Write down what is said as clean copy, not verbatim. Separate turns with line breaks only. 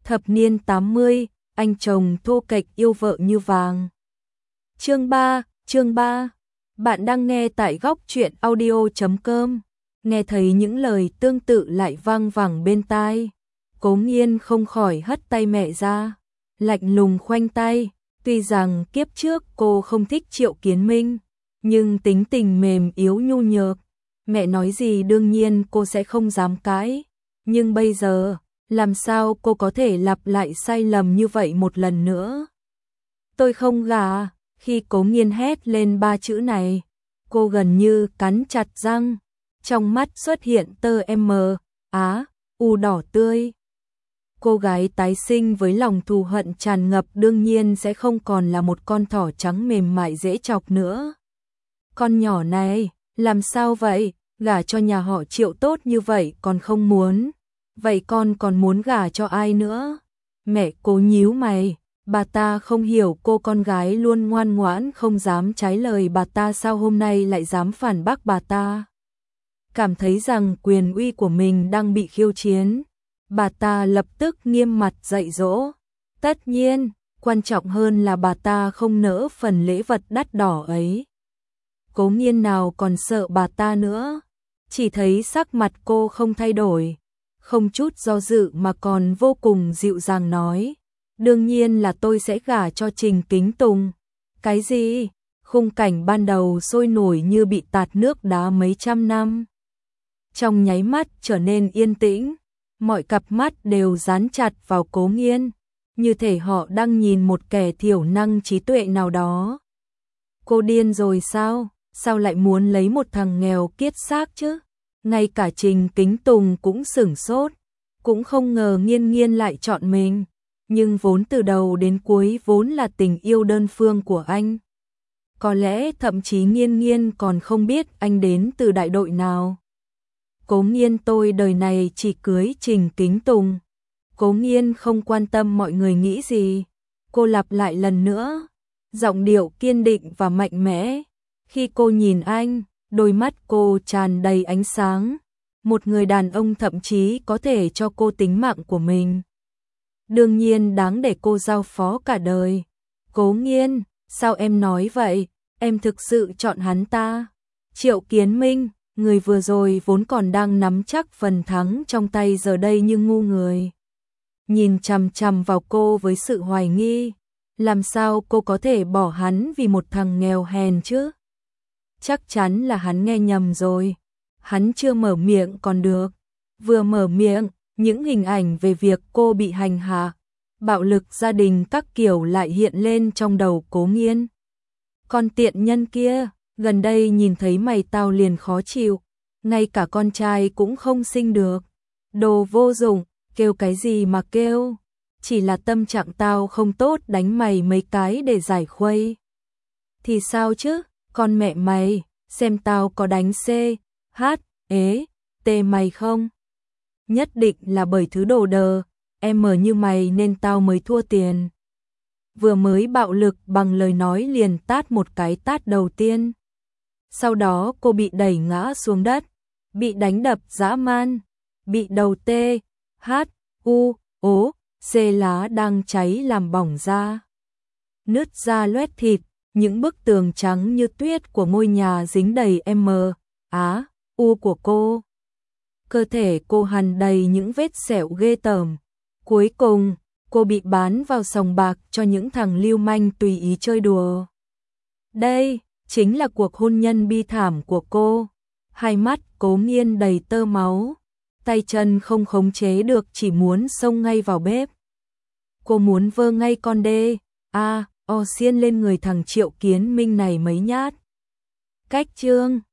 Thập niên 80, anh chồng thô kệch yêu vợ như vàng. Chương 3, bạn đang nghe tại góc truyện audio.com. Nghe thấy những lời tương tự lại vang vẳng bên tai. Cố Nghiên không khỏi hất tay mẹ ra, lạnh lùng khoanh tay. Tuy rằng kiếp trước cô không thích Triệu Kiến Minh, nhưng tính tình mềm yếu nhu nhược, mẹ nói gì đương nhiên cô sẽ không dám cãi. Nhưng bây giờ, làm sao cô có thể lặp lại sai lầm như vậy một lần nữa? Tôi không gả. Khi Cố Nghiên hét lên 3 chữ này, cô gần như cắn chặt răng, trong mắt xuất hiện tơ u đỏ tươi. Cô gái tái sinh với lòng thù hận tràn ngập đương nhiên sẽ không còn là một con thỏ trắng mềm mại dễ chọc nữa. Con nhỏ này, làm sao vậy? Gả cho nhà họ Triệu tốt như vậy còn không muốn. Vậy con còn muốn gả cho ai nữa? Mẹ Cố nhíu mày, bà ta không hiểu cô con gái luôn ngoan ngoãn không dám trái lời bà ta sao hôm nay lại dám phản bác bà ta. Cảm thấy rằng quyền uy của mình đang bị khiêu chiến, bà ta lập tức nghiêm mặt dạy dỗ. Tất nhiên, quan trọng hơn là bà ta không nỡ phần lễ vật đắt đỏ ấy. Cố Nghiên nào còn sợ bà ta nữa, chỉ thấy sắc mặt cô không thay đổi, không chút do dự mà còn vô cùng dịu dàng nói. Đương nhiên là tôi sẽ gả cho Trình Kính Tùng. Cái gì? Khung cảnh ban đầu sôi nổi như bị tạt nước đá mấy trăm năm. Trong nháy mắt trở nên yên tĩnh, mọi cặp mắt đều dán chặt vào Cố Nghiên, như thể họ đang nhìn một kẻ thiểu năng trí tuệ nào đó. Cô điên rồi sao? Sao lại muốn lấy một thằng nghèo kiết xác chứ? Ngay cả Trình Kính Tùng cũng sửng sốt, cũng không ngờ Nghiên Nghiên lại chọn mình. Nhưng vốn từ đầu đến cuối vốn là tình yêu đơn phương của anh. Có lẽ thậm chí Nghiên Nghiên còn không biết anh đến từ đại đội nào. Cố Nghiên tôi đời này chỉ cưới Trình Kính Tùng. Cố Nghiên không quan tâm mọi người nghĩ gì. Cô lặp lại lần nữa, giọng điệu kiên định và mạnh mẽ. Khi cô nhìn anh, đôi mắt cô tràn đầy ánh sáng. Một người đàn ông thậm chí có thể cho cô tính mạng của mình. Đương nhiên đáng để cô giao phó cả đời. Cố Nghiên, sao em nói vậy? Em thực sự chọn hắn ta. Triệu Kiến Minh, người vừa rồi vốn còn đang nắm chắc phần thắng trong tay giờ đây như ngu người. Nhìn chằm chằm vào cô với sự hoài nghi. Làm sao cô có thể bỏ hắn vì một thằng nghèo hèn chứ? Chắc chắn là hắn nghe nhầm rồi. Hắn chưa mở miệng còn được. Vừa mở miệng, những hình ảnh về việc cô bị hành hạ, bạo lực gia đình các kiểu lại hiện lên trong đầu Cố Nghiên. Con tiện nhân kia, gần đây nhìn thấy mày tao liền khó chịu, ngay cả con trai cũng không sinh được. Đồ vô dụng, kêu cái gì mà kêu, chỉ là tâm trạng tao không tốt đánh mày mấy cái để giải khuây. Thì sao chứ, con mẹ mày, xem tao có đánh t mày không? Nhất định là bởi thứ đồ đờ, em như mày nên tao mới thua tiền. Vừa mới bạo lực bằng lời nói liền tát một cái tát đầu tiên. Sau đó cô bị đẩy ngã xuống đất, bị đánh đập dã man, bị đầu lá đang cháy làm bỏng da. Nứt da loét thịt, những bức tường trắng như tuyết của ngôi nhà dính đầy của cô. Cơ thể cô hằn đầy những vết sẹo ghê tởm. Cuối cùng, cô bị bán vào sòng bạc cho những thằng lưu manh tùy ý chơi đùa. Đây chính là cuộc hôn nhân bi thảm của cô. Hai mắt Cố Nghiên đầy tơ máu, tay chân không khống chế được chỉ muốn xông ngay vào bếp. Cô muốn vơ ngay con xiên lên người thằng Triệu Kiến Minh này mấy nhát. Cách chương